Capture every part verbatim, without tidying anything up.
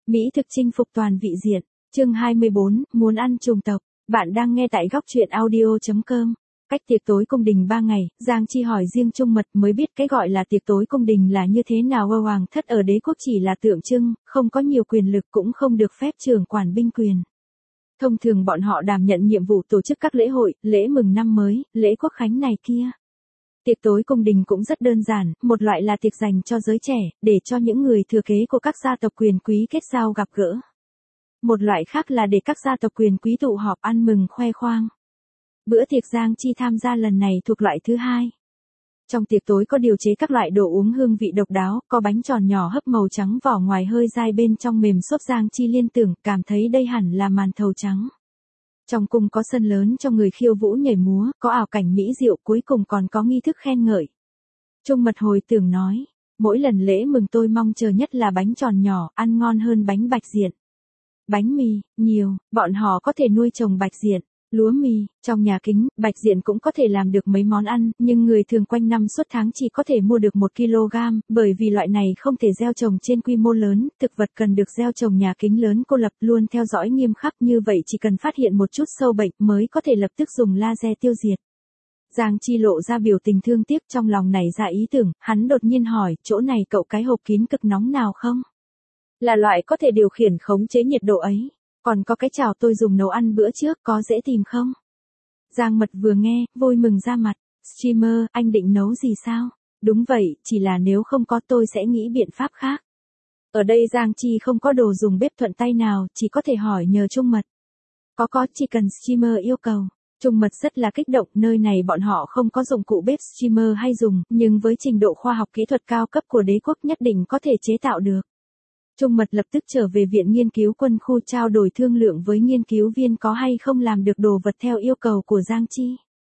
Mỹ thực chinh phục toàn vị diện. Chương hai mươi bốn, muốn ăn trùng tộc. Bạn đang nghe tại góc truyện audio chấm com. Cách tiệc tối cung đình ba ngày, Giang Chi hỏi riêng Trung Mật mới biết cái gọi là tiệc tối cung đình là như thế nào. Hoàng thất ở đế quốc chỉ là tượng trưng, không có nhiều quyền lực cũng không được phép trưởng quản binh quyền. Thông thường bọn họ đảm nhận nhiệm vụ tổ chức các lễ hội, lễ mừng năm mới, lễ quốc khánh này kia. Tiệc tối cung đình cũng rất đơn giản, một loại là tiệc dành cho giới trẻ, để cho những người thừa kế của các gia tộc quyền quý kết giao gặp gỡ. Một loại khác là để các gia tộc quyền quý tụ họp ăn mừng khoe khoang. Bữa tiệc Giang Chi tham gia lần này thuộc loại thứ hai. Trong tiệc tối có điều chế các loại đồ uống hương vị độc đáo, có bánh tròn nhỏ hấp màu trắng vỏ ngoài hơi dai bên trong mềm xốp. Giang Chi liên tưởng, cảm thấy đây hẳn là màn thầu trắng. Trong cung có sân lớn cho người khiêu vũ nhảy múa, có ảo cảnh mỹ diệu, cuối cùng còn có nghi thức khen ngợi. Trung Mật hồi tưởng nói, mỗi lần lễ mừng tôi mong chờ nhất là bánh tròn nhỏ, ăn ngon hơn bánh bạch diện. Bánh mì, nhiều, bọn họ có thể nuôi trồng bạch diện, lúa mì, trong nhà kính, bạch diện cũng có thể làm được mấy món ăn, nhưng người thường quanh năm suốt tháng chỉ có thể mua được một ki lô gam, bởi vì loại này không thể gieo trồng trên quy mô lớn, thực vật cần được gieo trồng nhà kính lớn cô lập luôn theo dõi nghiêm khắc, như vậy chỉ cần phát hiện một chút sâu bệnh mới có thể lập tức dùng laser tiêu diệt. Giang Chi lộ ra biểu tình thương tiếc, trong lòng nảy ra ý tưởng, hắn đột nhiên hỏi, chỗ này cậu cái hộp kín cực nóng nào không? Là loại có thể điều khiển khống chế nhiệt độ ấy. Còn có cái chảo tôi dùng nấu ăn bữa trước, có dễ tìm không? Giang Mật vừa nghe, vui mừng ra mặt. Streamer, anh định nấu gì sao? Đúng vậy, chỉ là nếu không có tôi sẽ nghĩ biện pháp khác. Ở đây Giang Chi không có đồ dùng bếp thuận tay nào, chỉ có thể hỏi nhờ Trung Mật. Có có, chỉ cần streamer yêu cầu. Trung Mật rất là kích động, nơi này bọn họ không có dụng cụ bếp streamer hay dùng, nhưng với trình độ khoa học kỹ thuật cao cấp của đế quốc nhất định có thể chế tạo được. Trung Mật lập tức trở về viện nghiên cứu quân khu trao đổi thương lượng với nghiên cứu viên có hay không làm được đồ vật theo yêu cầu của Giang Chi.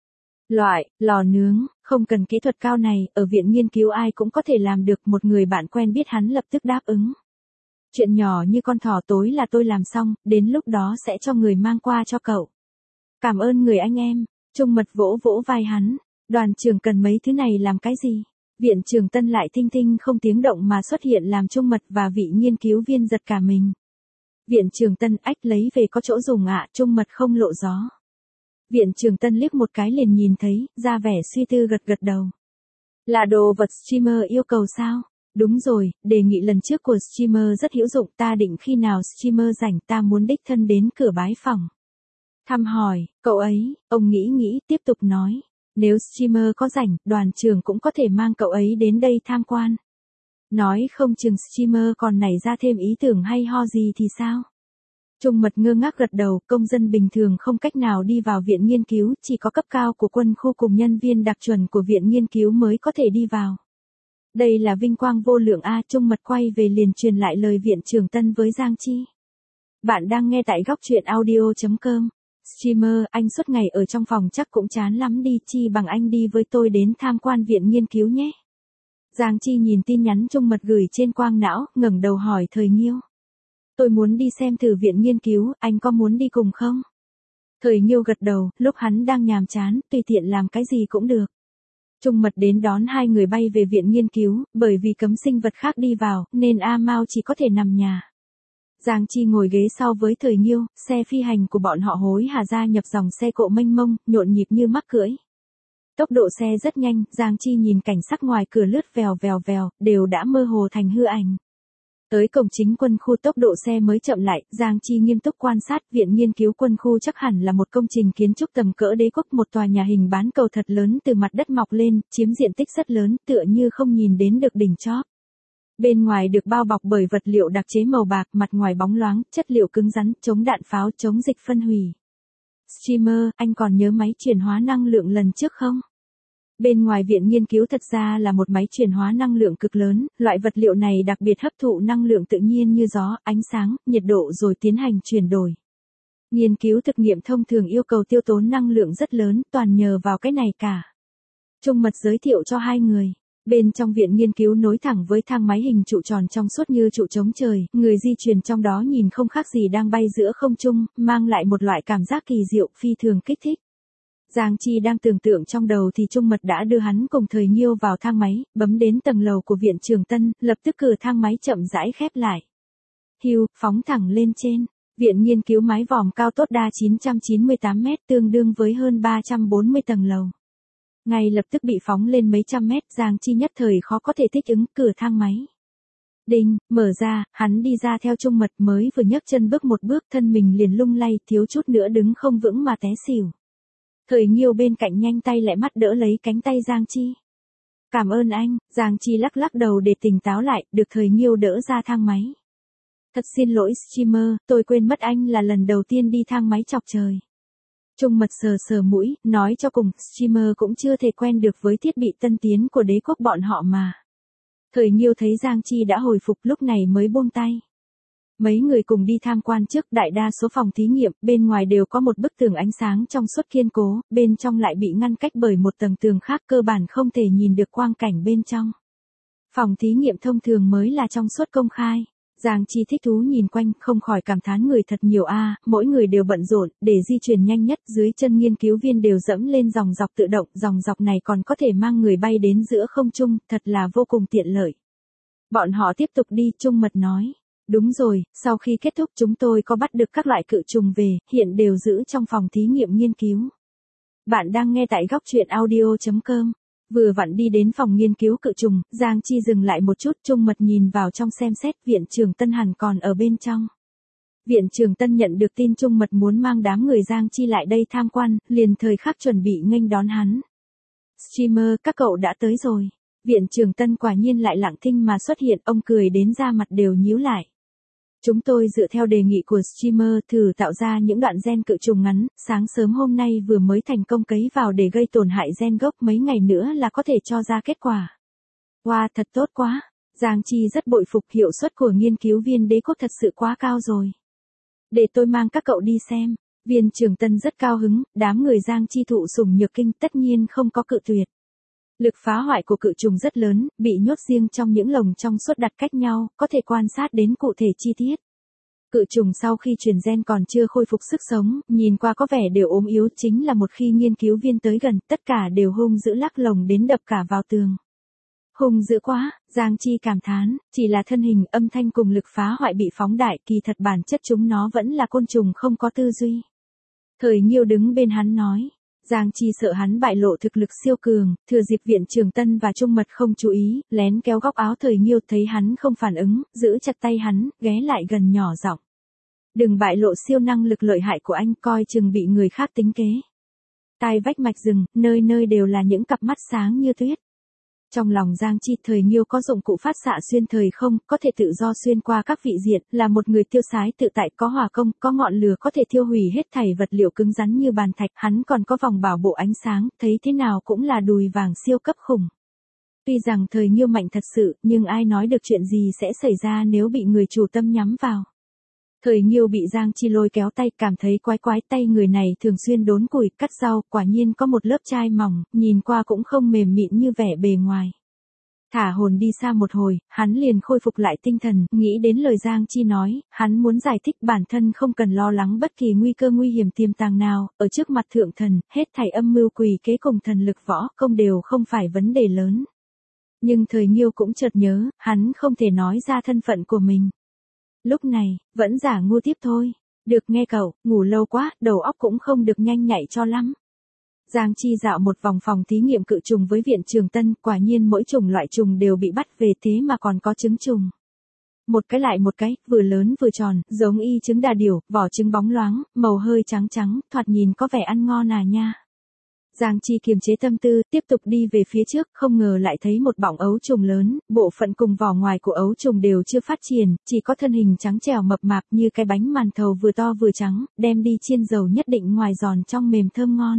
Loại, lò nướng, không cần kỹ thuật cao này, ở viện nghiên cứu ai cũng có thể làm được. Một người bạn quen biết hắn lập tức đáp ứng. Chuyện nhỏ như con thỏ tối là tôi làm xong, đến lúc đó sẽ cho người mang qua cho cậu. Cảm ơn người anh em. Trung Mật vỗ vỗ vai hắn. Đoàn trưởng cần mấy thứ này làm cái gì? Viện trưởng Tân lại thinh thinh không tiếng động mà xuất hiện làm Trung Mật và vị nghiên cứu viên giật cả mình. Viện trưởng Tân ách lấy về có chỗ dùng ạ, à, Trung Mật không lộ gió. Viện trưởng Tân liếc một cái liền nhìn thấy, ra vẻ suy tư gật gật đầu. Là đồ vật streamer yêu cầu sao? Đúng rồi, đề nghị lần trước của streamer rất hữu dụng, ta định khi nào streamer rảnh ta muốn đích thân đến cửa bái phòng. Thăm hỏi, cậu ấy, ông nghĩ nghĩ tiếp tục nói. Nếu streamer có rảnh, đoàn trưởng cũng có thể mang cậu ấy đến đây tham quan. Nói không chừng streamer còn nảy ra thêm ý tưởng hay ho gì thì sao? Trung Mật ngơ ngác gật đầu, công dân bình thường không cách nào đi vào viện nghiên cứu, chỉ có cấp cao của quân khu cùng nhân viên đặc chuẩn của viện nghiên cứu mới có thể đi vào. Đây là vinh quang vô lượng a. Trung Mật quay về liền truyền lại lời viện trưởng Tân với Giang Chi. Bạn đang nghe tại góc truyện audio chấm com. Streamer, anh suốt ngày ở trong phòng chắc cũng chán lắm đi, chi bằng anh đi với tôi đến tham quan viện nghiên cứu nhé. Giang Chi nhìn tin nhắn Trung Mật gửi trên quang não, ngẩng đầu hỏi Thời Nghiêu. Tôi muốn đi xem thử viện nghiên cứu, anh có muốn đi cùng không? Thời Nghiêu gật đầu, lúc hắn đang nhàm chán, tùy tiện làm cái gì cũng được. Trung Mật đến đón hai người bay về viện nghiên cứu, bởi vì cấm sinh vật khác đi vào, nên A Mao chỉ có thể nằm nhà. Giang Chi ngồi ghế sau với Thời Nghiêu, xe phi hành của bọn họ hối hả gia nhập dòng xe cộ mênh mông, nhộn nhịp như mắc cưỡi. Tốc độ xe rất nhanh, Giang Chi nhìn cảnh sắc ngoài cửa lướt vèo vèo vèo, đều đã mơ hồ thành hư ảnh. Tới cổng chính quân khu tốc độ xe mới chậm lại, Giang Chi nghiêm túc quan sát, viện nghiên cứu quân khu chắc hẳn là một công trình kiến trúc tầm cỡ đế quốc, một tòa nhà hình bán cầu thật lớn từ mặt đất mọc lên, chiếm diện tích rất lớn, tựa như không nhìn đến được đỉnh chóp. Bên ngoài được bao bọc bởi vật liệu đặc chế màu bạc, mặt ngoài bóng loáng, chất liệu cứng rắn, chống đạn pháo, chống dịch phân hủy. Streamer, anh còn nhớ máy chuyển hóa năng lượng lần trước không? Bên ngoài viện nghiên cứu thật ra là một máy chuyển hóa năng lượng cực lớn, loại vật liệu này đặc biệt hấp thụ năng lượng tự nhiên như gió, ánh sáng, nhiệt độ rồi tiến hành chuyển đổi. Nghiên cứu thực nghiệm thông thường yêu cầu tiêu tốn năng lượng rất lớn, toàn nhờ vào cái này cả. Trung Mật giới thiệu cho hai người. Bên trong viện nghiên cứu nối thẳng với thang máy hình trụ tròn trong suốt như trụ chống trời, người di chuyển trong đó nhìn không khác gì đang bay giữa không trung, mang lại một loại cảm giác kỳ diệu phi thường kích thích. Giang Chi đang tưởng tượng trong đầu thì Trung Mật đã đưa hắn cùng Thời Nghiêu vào thang máy, bấm đến tầng lầu của viện trưởng Tân, lập tức cửa thang máy chậm rãi khép lại. Hưu, phóng thẳng lên trên. Viện nghiên cứu mái vòm cao tốt đa chín trăm chín mươi tám mét tương đương với hơn ba trăm bốn mươi tầng lầu. Ngay lập tức bị phóng lên mấy trăm mét, Giang Chi nhất thời khó có thể thích ứng, cửa thang máy. Đinh, mở ra, hắn đi ra theo Trung Mật, mới vừa nhấc chân bước một bước, thân mình liền lung lay, thiếu chút nữa đứng không vững mà té xỉu. Thời Nghiêu bên cạnh nhanh tay lẹ mắt đỡ lấy cánh tay Giang Chi. Cảm ơn anh, Giang Chi lắc lắc đầu để tỉnh táo lại, được Thời Nghiêu đỡ ra thang máy. Thật xin lỗi streamer, tôi quên mất anh là lần đầu tiên đi thang máy chọc trời. Trung Mật sờ sờ mũi, nói cho cùng, streamer cũng chưa thể quen được với thiết bị tân tiến của đế quốc bọn họ mà. Thời Nghiêu thấy Giang Chi đã hồi phục lúc này mới buông tay. Mấy người cùng đi tham quan trước, đại đa số phòng thí nghiệm, bên ngoài đều có một bức tường ánh sáng trong suốt kiên cố, bên trong lại bị ngăn cách bởi một tầng tường khác, cơ bản không thể nhìn được quang cảnh bên trong. Phòng thí nghiệm thông thường mới là trong suốt công khai. Giang Chi thích thú nhìn quanh, không khỏi cảm thán người thật nhiều a, mỗi người đều bận rộn, để di chuyển nhanh nhất, dưới chân nghiên cứu viên đều dẫm lên dòng dọc tự động, dòng dọc này còn có thể mang người bay đến giữa không trung, thật là vô cùng tiện lợi. Bọn họ tiếp tục đi, Trung Mật nói. Đúng rồi, sau khi kết thúc chúng tôi có bắt được các loại cự trùng về, hiện đều giữ trong phòng thí nghiệm nghiên cứu. Bạn đang nghe tại góc truyện audio chấm com. Vừa vặn đi đến phòng nghiên cứu cự trùng, Giang Chi dừng lại một chút, Trung Mật nhìn vào trong xem xét, viện trưởng Tân hẳn còn ở bên trong. Viện trưởng Tân nhận được tin Trung Mật muốn mang đám người Giang Chi lại đây tham quan, liền thời khắc chuẩn bị nghênh đón hắn. Streamer, các cậu đã tới rồi. Viện trưởng Tân quả nhiên lại lặng thinh mà xuất hiện, ông cười đến da mặt đều nhíu lại. Chúng tôi dựa theo đề nghị của streamer thử tạo ra những đoạn gen cự trùng ngắn, sáng sớm hôm nay vừa mới thành công cấy vào để gây tổn hại gen gốc, mấy ngày nữa là có thể cho ra kết quả. Wow, thật tốt quá. Giang Chi rất bội phục, hiệu suất của nghiên cứu viên đế quốc thật sự quá cao rồi. Để tôi mang các cậu đi xem. Viên trưởng Tân rất cao hứng, đám người Giang Chi thụ sủng nhược kinh tất nhiên không có cự tuyệt. Lực phá hoại của cự trùng rất lớn, bị nhốt riêng trong những lồng trong suốt đặt cách nhau, có thể quan sát đến cụ thể chi tiết. Cự trùng sau khi truyền gen còn chưa khôi phục sức sống, nhìn qua có vẻ đều ốm yếu, chính là một khi nghiên cứu viên tới gần, tất cả đều hung dữ lắc lồng đến đập cả vào tường. Hung dữ quá, Giang Chi cảm thán, chỉ là thân hình, âm thanh cùng lực phá hoại bị phóng đại, kỳ thật bản chất chúng nó vẫn là côn trùng không có tư duy. Thời Nghiêu đứng bên hắn nói. Giang Chi sợ hắn bại lộ thực lực siêu cường, thừa dịp viện trưởng Tân và Trung Mật không chú ý, lén kéo góc áo Thời Nghiêu, thấy hắn không phản ứng, giữ chặt tay hắn, ghé lại gần nhỏ giọng. Đừng bại lộ siêu năng lực lợi hại của anh, coi chừng bị người khác tính kế. Tai vách mạch rừng, nơi nơi đều là những cặp mắt sáng như tuyết. Trong lòng Giang Chi, Thời Nghiêu có dụng cụ phát xạ xuyên thời không, có thể tự do xuyên qua các vị diện, là một người tiêu sái tự tại, có hỏa công, có ngọn lửa, có thể thiêu hủy hết thảy vật liệu cứng rắn như bàn thạch, hắn còn có vòng bảo bộ ánh sáng, thấy thế nào cũng là đùi vàng siêu cấp khủng. Tuy rằng Thời Nghiêu mạnh thật sự, nhưng ai nói được chuyện gì sẽ xảy ra nếu bị người chủ tâm nhắm vào. Thời Nghiêu bị Giang Chi lôi kéo tay, cảm thấy quái quái, tay người này thường xuyên đốn củi, cắt rau, quả nhiên có một lớp chai mỏng, nhìn qua cũng không mềm mịn như vẻ bề ngoài. Thả hồn đi xa một hồi, hắn liền khôi phục lại tinh thần, nghĩ đến lời Giang Chi nói, hắn muốn giải thích bản thân không cần lo lắng bất kỳ nguy cơ nguy hiểm tiềm tàng nào, ở trước mặt thượng thần, hết thảy âm mưu quỷ kế cùng thần lực võ công đều không phải vấn đề lớn. Nhưng Thời Nghiêu cũng chợt nhớ, hắn không thể nói ra thân phận của mình. Lúc này, vẫn giả ngu tiếp thôi. Được nghe cậu, ngủ lâu quá, đầu óc cũng không được nhanh nhạy cho lắm. Giang Chi dạo một vòng phòng thí nghiệm cự trùng với viện trưởng Tân, quả nhiên mỗi chủng loại trùng đều bị bắt về, thế mà còn có trứng trùng. Một cái lại một cái, vừa lớn vừa tròn, giống y trứng đà điểu, vỏ trứng bóng loáng, màu hơi trắng trắng, thoạt nhìn có vẻ ăn ngon à nha. Giang Chi kiềm chế tâm tư, tiếp tục đi về phía trước, không ngờ lại thấy một bọng ấu trùng lớn, bộ phận cùng vỏ ngoài của ấu trùng đều chưa phát triển, chỉ có thân hình trắng trẻo mập mạp như cái bánh màn thầu vừa to vừa trắng, đem đi chiên dầu nhất định ngoài giòn trong mềm thơm ngon.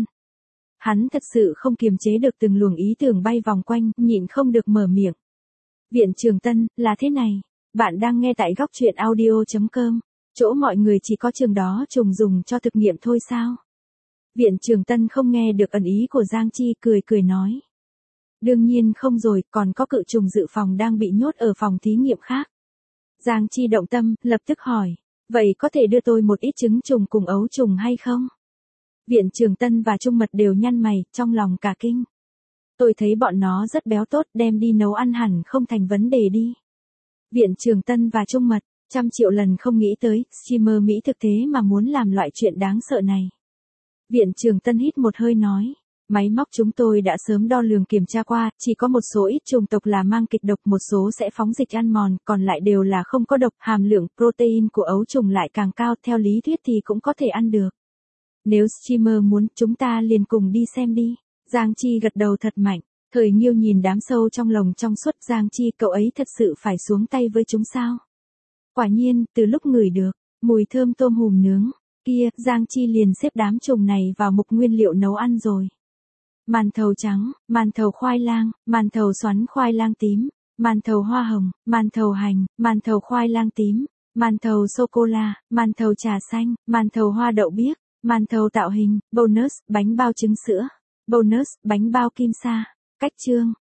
Hắn thật sự không kiềm chế được từng luồng ý tưởng bay vòng quanh, nhịn không được mở miệng. Viện trưởng Tân, là thế này, bạn đang nghe tại góc truyện audio chấm com, chỗ mọi người chỉ có trường đó trùng dùng cho thực nghiệm thôi sao? Viện trưởng Tân không nghe được ẩn ý của Giang Chi, cười cười nói. Đương nhiên không rồi, còn có cự trùng dự phòng đang bị nhốt ở phòng thí nghiệm khác. Giang Chi động tâm, lập tức hỏi, vậy có thể đưa tôi một ít trứng trùng cùng ấu trùng hay không? Viện trưởng Tân và Trung Mật đều nhăn mày, trong lòng cả kinh. Tôi thấy bọn nó rất béo tốt, đem đi nấu ăn hẳn không thành vấn đề đi. Viện trưởng Tân và Trung Mật, Trăm triệu lần không nghĩ tới, streamer Mỹ thực thế mà muốn làm loại chuyện đáng sợ này. Viện trưởng Tân hít một hơi nói. Máy móc chúng tôi đã sớm đo lường kiểm tra qua, chỉ có một số ít chủng tộc là mang kịch độc, một số sẽ phóng dịch ăn mòn, còn lại đều là không có độc, hàm lượng protein của ấu trùng lại càng cao, theo lý thuyết thì cũng có thể ăn được. Nếu streamer muốn, chúng ta liền cùng đi xem đi. Giang Chi gật đầu thật mạnh. Thời Nghiêu nhìn đám sâu trong lồng trong suốt. Giang Chi, cậu ấy thật sự phải xuống tay với chúng sao? Quả nhiên, từ lúc ngửi được mùi thơm tôm hùm nướng kia, Giang Chi liền xếp đám trùng này vào mục nguyên liệu nấu ăn rồi. Màn thầu trắng, màn thầu khoai lang, màn thầu xoắn khoai lang tím, màn thầu hoa hồng, màn thầu hành, màn thầu khoai lang tím, màn thầu sô-cô-la, màn thầu trà xanh, màn thầu hoa đậu biếc, màn thầu tạo hình, bonus, bánh bao trứng sữa, bonus, bánh bao kim sa. Cách chương